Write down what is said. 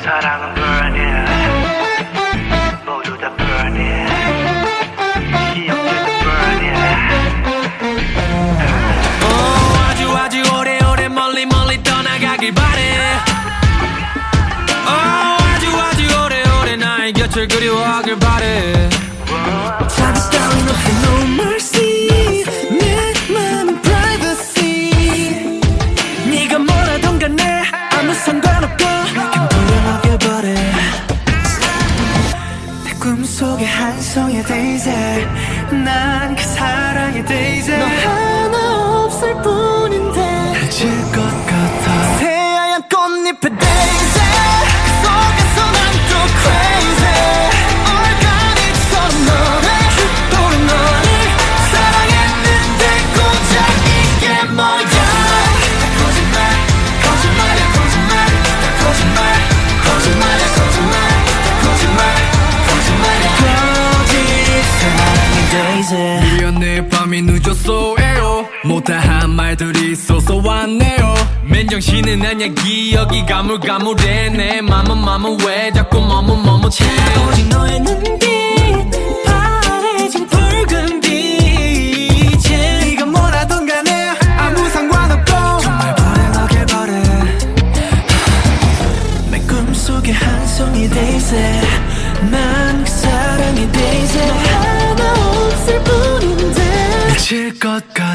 사랑은 burning 모두 다 burning 기억들도 burning 아주 오래오래 멀리 떠나가길 바래 아주 오래오래 나의 곁을 그리워하길 바래 자기 따윈 없어 no mercy 내 맘은 privacy 네가 뭐라던 간에 아무 상관없고 그냥 돌려먹여 버려 내 꿈속의 한 송이 daisy 난 그 사랑의 daisy 너 하나 없을 뿐인데 해질 것 같아 새하얀 꽃잎의 daisy 그 속에서 난 또 crazy organic처럼 너를 떠오른 너를 사랑했는데 고작 이게 뭐야 다 거짓말이야 거짓말이야 거짓 사랑의 daisy 미안해 밤이 늦었어 에요 못다한 말들이 쏟아져 왔네요 맨정신은 아냐 기억이 가물가물해 내 맘은 왜 자꾸 머뭇해 오직 너의 눈빛 파래진 붉은 빛에 네가 뭐라던 간에 아무 상관없고 정말 버려먹길 바래 내 꿈속의 한 송이 daisy 난 그 사랑의 daisy 너 하나 없을 뿐인데 미칠 것 같아